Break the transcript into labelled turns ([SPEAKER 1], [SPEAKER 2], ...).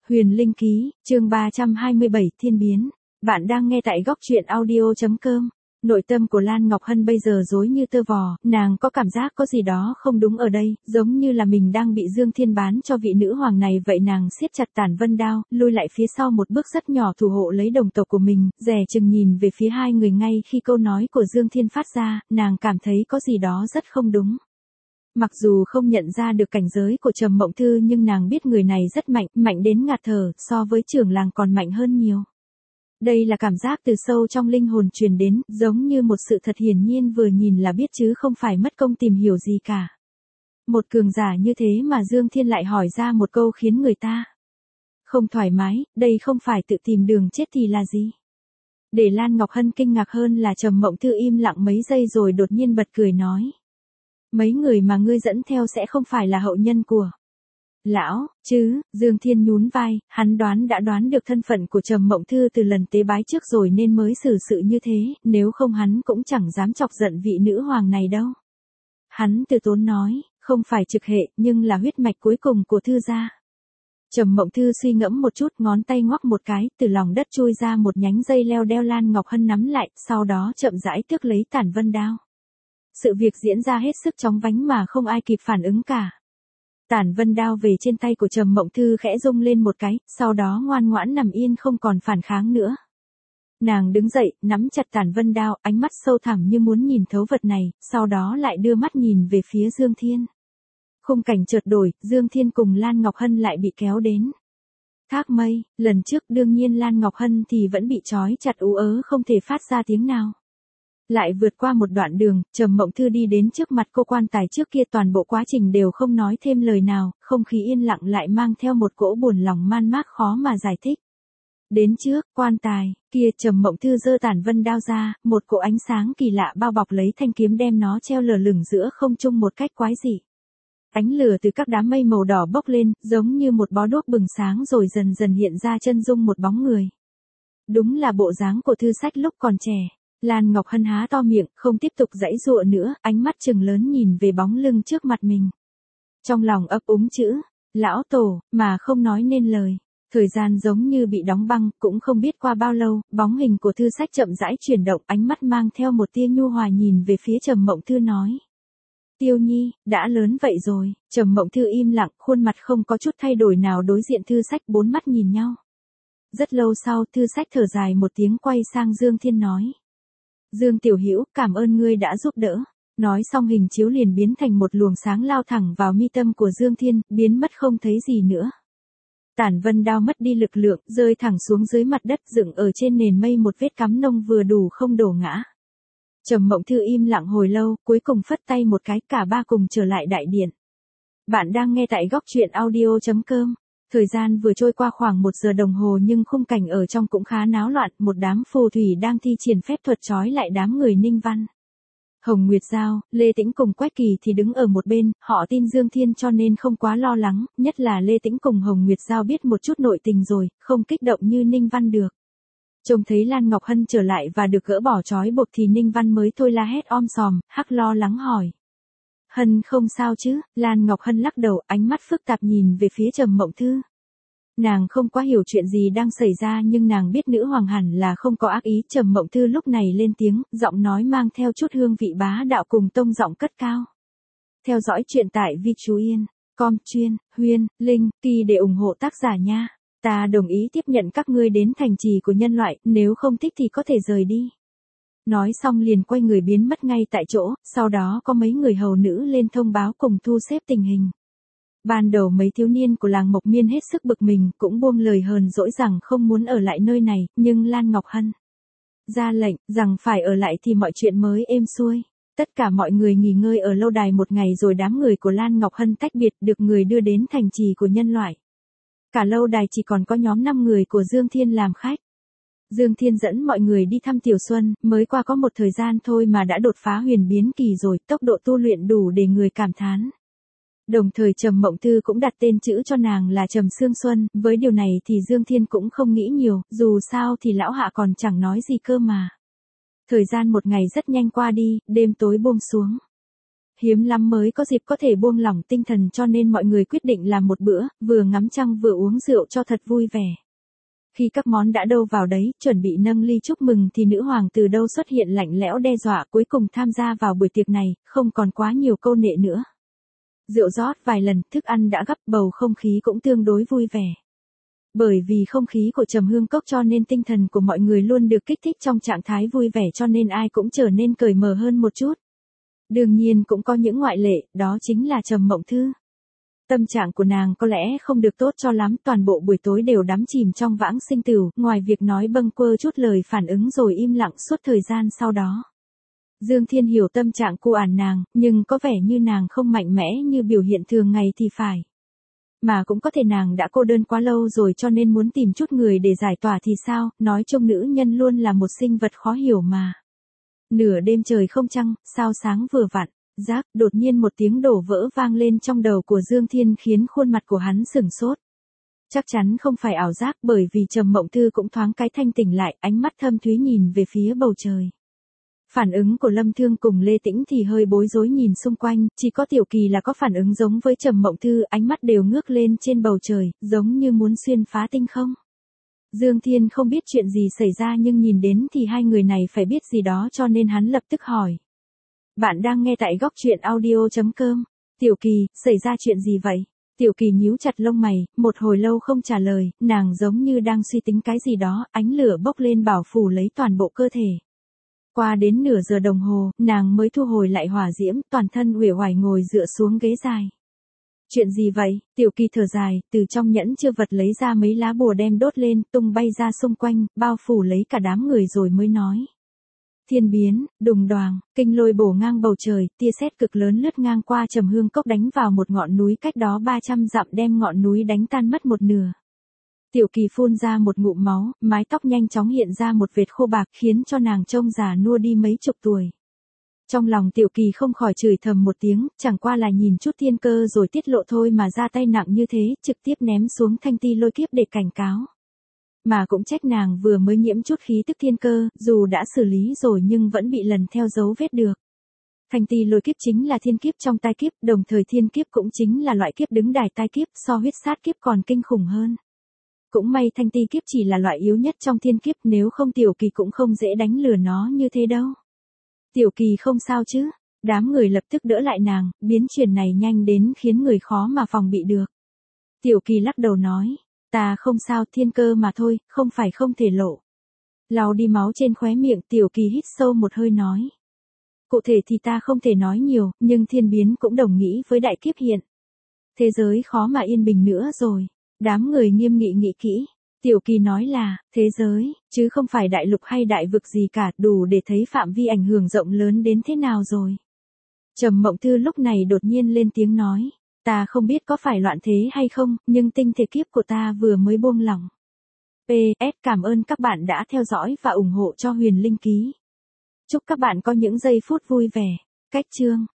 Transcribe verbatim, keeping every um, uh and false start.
[SPEAKER 1] Huyền Linh Ký, chương ba trăm hai mươi bảy, Thiên Biến. Bạn đang nghe tại góc truyện audio chấm com. Nội tâm của Lan Ngọc Hân bây giờ rối như tơ vò, nàng có cảm giác có gì đó không đúng ở đây, giống như là mình đang bị Dương Thiên bán cho vị nữ hoàng này vậy. Nàng siết chặt tản vân đao, lui lại phía sau một bước rất nhỏ thủ hộ lấy đồng tộc của mình, dè chừng nhìn về phía hai người. Ngay khi câu nói của Dương Thiên phát ra, nàng cảm thấy có gì đó rất không đúng. Mặc dù không nhận ra được cảnh giới của Trầm Mộng Thư nhưng nàng biết người này rất mạnh, mạnh đến ngạt thở, so với trưởng làng còn mạnh hơn nhiều. Đây là cảm giác từ sâu trong linh hồn truyền đến, giống như một sự thật hiển nhiên vừa nhìn là biết chứ không phải mất công tìm hiểu gì cả. Một cường giả như thế mà Dương Thiên lại hỏi ra một câu khiến người ta không thoải mái, đây không phải tự tìm đường chết thì là gì? Để Lan Ngọc Hân kinh ngạc hơn là Trầm Mộng Thư im lặng mấy giây rồi đột nhiên bật cười nói. Mấy người mà ngươi dẫn theo sẽ không phải là hậu nhân của lão, chứ? Dương Thiên nhún vai, hắn đoán đã đoán được thân phận của Trầm Mộng Thư từ lần tế bái trước rồi nên mới xử sự như thế, nếu không hắn cũng chẳng dám chọc giận vị nữ hoàng này đâu. Hắn từ tốn nói, không phải trực hệ, nhưng là huyết mạch cuối cùng của Thư gia. Trầm Mộng Thư suy ngẫm một chút, ngón tay ngoắc một cái, từ lòng đất chui ra một nhánh dây leo đeo. Lan Ngọc Hân nắm lại, sau đó chậm rãi tước lấy tản vân đao. Sự việc diễn ra hết sức chóng vánh mà không ai kịp phản ứng cả. Tản vân đao về trên tay của Trầm Mộng Thư khẽ rung lên một cái, sau đó ngoan ngoãn nằm yên không còn phản kháng nữa. Nàng đứng dậy, nắm chặt tản vân đao, ánh mắt sâu thẳm như muốn nhìn thấu vật này, sau đó lại đưa mắt nhìn về phía Dương Thiên. Khung cảnh chợt đổi, Dương Thiên cùng Lan Ngọc Hân lại bị kéo đến thác mây. Lần trước đương nhiên Lan Ngọc Hân thì vẫn bị trói chặt ú ớ không thể phát ra tiếng nào. Lại vượt qua một đoạn đường, Trầm Mộng Thư đi đến trước mặt cô quan tài trước kia, toàn bộ quá trình đều không nói thêm lời nào, không khí yên lặng lại mang theo một cỗ buồn lòng man mác khó mà giải thích. Đến trước quan tài kia, Trầm Mộng Thư giơ tản vân đao ra, một cỗ ánh sáng kỳ lạ bao bọc lấy thanh kiếm, đem nó treo lờ lửng giữa không trung một cách quái dị. Ánh lửa từ các đám mây màu đỏ bốc lên, giống như một bó đuốc bừng sáng rồi dần dần hiện ra chân dung một bóng người. Đúng là bộ dáng của Thư Sách lúc còn trẻ. Lan Ngọc Hân há to miệng, không tiếp tục giãy giụa nữa, ánh mắt trừng lớn nhìn về bóng lưng trước mặt mình. Trong lòng ấp úng chữ, lão tổ, mà không nói nên lời. Thời gian giống như bị đóng băng, cũng không biết qua bao lâu, bóng hình của Thư Sách chậm rãi chuyển động, ánh mắt mang theo một tia nhu hòa nhìn về phía Trầm Mộng Thư nói. Tiêu Nhi, đã lớn vậy rồi. Trầm Mộng Thư im lặng, khuôn mặt không có chút thay đổi nào đối diện Thư Sách, bốn mắt nhìn nhau. Rất lâu sau, Thư Sách thở dài một tiếng quay sang Dương Thiên nói. Dương Tiểu Hữu, cảm ơn ngươi đã giúp đỡ. Nói xong hình chiếu liền biến thành một luồng sáng lao thẳng vào mi tâm của Dương Thiên, biến mất không thấy gì nữa. Tản vân đao mất đi lực lượng, rơi thẳng xuống dưới mặt đất, dựng ở trên nền mây một vết cắm nông vừa đủ không đổ ngã. Trầm Mộng Thư im lặng hồi lâu, cuối cùng phất tay một cái, cả ba cùng trở lại đại điện. Bạn đang nghe tại góc truyện audio chấm com. Thời gian vừa trôi qua khoảng một giờ đồng hồ nhưng khung cảnh ở trong cũng khá náo loạn, một đám phù thủy đang thi triển phép thuật trói lại đám người Ninh Văn. Hồng Nguyệt Giao, Lê Tĩnh cùng Quách Kỳ thì đứng ở một bên, họ tin Dương Thiên cho nên không quá lo lắng, nhất là Lê Tĩnh cùng Hồng Nguyệt Giao biết một chút nội tình rồi, không kích động như Ninh Văn được. Trông thấy Lan Ngọc Hân trở lại và được gỡ bỏ trói buộc thì Ninh Văn mới thôi la hét om sòm, hắc lo lắng hỏi. Hân không sao chứ? Lan Ngọc Hân lắc đầu, ánh mắt phức tạp nhìn về phía Trầm Mộng Thư. Nàng không quá hiểu chuyện gì đang xảy ra nhưng nàng biết nữ hoàng hẳn là không có ác ý. Trầm Mộng Thư lúc này lên tiếng, giọng nói mang theo chút hương vị bá đạo cùng tông giọng cất cao. Theo dõi chuyện tại vi chú yên, com chuyên, Huyên, Linh, Kỳ để ủng hộ tác giả nha. Ta đồng ý tiếp nhận các ngươi đến thành trì của nhân loại, nếu không thích thì có thể rời đi. Nói xong liền quay người biến mất ngay tại chỗ, sau đó có mấy người hầu nữ lên thông báo cùng thu xếp tình hình. Ban đầu mấy thiếu niên của làng Mộc Miên hết sức bực mình, cũng buông lời hờn dỗi rằng không muốn ở lại nơi này, nhưng Lan Ngọc Hân ra lệnh rằng phải ở lại thì mọi chuyện mới êm xuôi. Tất cả mọi người nghỉ ngơi ở lâu đài một ngày rồi đám người của Lan Ngọc Hân tách biệt, được người đưa đến thành trì của nhân loại. Cả lâu đài chỉ còn có nhóm năm người của Dương Thiên làm khách. Dương Thiên dẫn mọi người đi thăm Tiểu Xuân, mới qua có một thời gian thôi mà đã đột phá huyền biến kỳ rồi, tốc độ tu luyện đủ để người cảm thán. Đồng thời Trầm Mộng Thư cũng đặt tên chữ cho nàng là Trầm Sương Xuân, với điều này thì Dương Thiên cũng không nghĩ nhiều, dù sao thì lão hạ còn chẳng nói gì cơ mà. Thời gian một ngày rất nhanh qua đi, đêm tối buông xuống. hiếm lắm mới có dịp có thể buông lỏng tinh thần cho nên mọi người quyết định làm một bữa, vừa ngắm trăng vừa uống rượu cho thật vui vẻ. Khi các món đã đâu vào đấy, chuẩn bị nâng ly chúc mừng thì nữ hoàng từ đâu xuất hiện lạnh lẽo đe dọa cuối cùng tham gia vào buổi tiệc này, không còn quá nhiều câu nệ nữa. Rượu rót vài lần, thức ăn đã gắp, bầu không khí cũng tương đối vui vẻ. Bởi vì không khí của Trầm Hương Cốc cho nên tinh thần của mọi người luôn được kích thích trong trạng thái vui vẻ cho nên ai cũng trở nên cởi mở hơn một chút. Đương nhiên cũng có những ngoại lệ, đó chính là Trầm Mộng Thư. Tâm trạng của nàng có lẽ không được tốt cho lắm, toàn bộ buổi tối đều đắm chìm trong vãng sinh tửu, ngoài việc nói bâng quơ chút lời phản ứng rồi im lặng suốt thời gian sau đó. Dương Thiên hiểu tâm trạng cô ản nàng, nhưng có vẻ như nàng không mạnh mẽ như biểu hiện thường ngày thì phải. Mà cũng có thể nàng đã cô đơn quá lâu rồi cho nên muốn tìm chút người để giải tỏa thì sao, nói chung nữ nhân luôn là một sinh vật khó hiểu mà. Nửa đêm trời không trăng, sao sáng vừa vặn, rác, đột nhiên một tiếng đổ vỡ vang lên trong đầu của Dương Thiên khiến khuôn mặt của hắn sửng sốt. Chắc chắn không phải ảo giác bởi vì Trầm Mộng Thư cũng thoáng cái thanh tỉnh lại, ánh mắt thâm thúy nhìn về phía bầu trời. Phản ứng của Lâm Thương cùng Lê Tĩnh thì hơi bối rối nhìn xung quanh, chỉ có Tiểu Kỳ là có phản ứng giống với Trầm Mộng Thư, ánh mắt đều ngước lên trên bầu trời, giống như muốn xuyên phá tinh không. Dương Thiên không biết chuyện gì xảy ra nhưng nhìn đến thì hai người này phải biết gì đó cho nên hắn lập tức hỏi. Bạn đang nghe tại góc truyện audio chấm com. Tiểu Kỳ, xảy ra chuyện gì vậy? Tiểu Kỳ nhíu chặt lông mày, một hồi lâu không trả lời, nàng giống như đang suy tính cái gì đó, ánh lửa bốc lên bảo phủ lấy toàn bộ cơ thể. Qua đến nửa giờ đồng hồ, nàng mới thu hồi lại hỏa diễm, toàn thân uể oải ngồi dựa xuống ghế dài. Chuyện gì vậy? Tiểu Kỳ thở dài, từ trong nhẫn chưa vật lấy ra mấy lá bùa đem đốt lên, tung bay ra xung quanh, bao phủ lấy cả đám người rồi mới nói. Thiên biến, đùng đoàng, kinh lôi bổ ngang bầu trời, tia sét cực lớn lướt ngang qua Trầm Hương Cốc đánh vào một ngọn núi cách đó ba trăm dặm đem ngọn núi đánh tan mất một nửa. Tiểu Kỳ phun ra một ngụm máu, mái tóc nhanh chóng hiện ra một vệt khô bạc khiến cho nàng trông già nua đi mấy chục tuổi. Trong lòng Tiểu Kỳ không khỏi chửi thầm một tiếng, chẳng qua là nhìn chút thiên cơ rồi tiết lộ thôi mà ra tay nặng như thế, trực tiếp ném xuống thanh ti lôi kiếp để cảnh cáo. Mà cũng trách nàng vừa mới nhiễm chút khí tức thiên cơ, dù đã xử lý rồi nhưng vẫn bị lần theo dấu vết được. Thanh ti lôi kiếp chính là thiên kiếp trong tai kiếp, đồng thời thiên kiếp cũng chính là loại kiếp đứng đài tai kiếp, so huyết sát kiếp còn kinh khủng hơn. Cũng may thanh ti kiếp chỉ là loại yếu nhất trong thiên kiếp, nếu không Tiểu Kỳ cũng không dễ đánh lừa nó như thế đâu. Tiểu Kỳ không sao chứ? Đám người lập tức đỡ lại nàng, biến chuyển này nhanh đến khiến người khó mà phòng bị được. Tiểu Kỳ lắc đầu nói, ta không sao, thiên cơ mà thôi, không phải không thể lộ. Lau đi máu trên khóe miệng, Tiểu Kỳ hít sâu một hơi nói. Cụ thể thì ta không thể nói nhiều, nhưng thiên biến cũng đồng nghĩ với đại kiếp hiện. Thế giới khó mà yên bình nữa rồi. Đám người nghiêm nghị nghĩ kỹ. Tiểu Kỳ nói là, thế giới, chứ không phải đại lục hay đại vực gì cả, đủ để thấy phạm vi ảnh hưởng rộng lớn đến thế nào rồi. Trầm Mộng Thư lúc này đột nhiên lên tiếng nói, ta không biết có phải loạn thế hay không, nhưng tinh thể kiếp của ta vừa mới buông lỏng. pê ét Cảm ơn các bạn đã theo dõi và ủng hộ cho Huyền Linh Ký. Chúc các bạn có những giây phút vui vẻ. Cách chương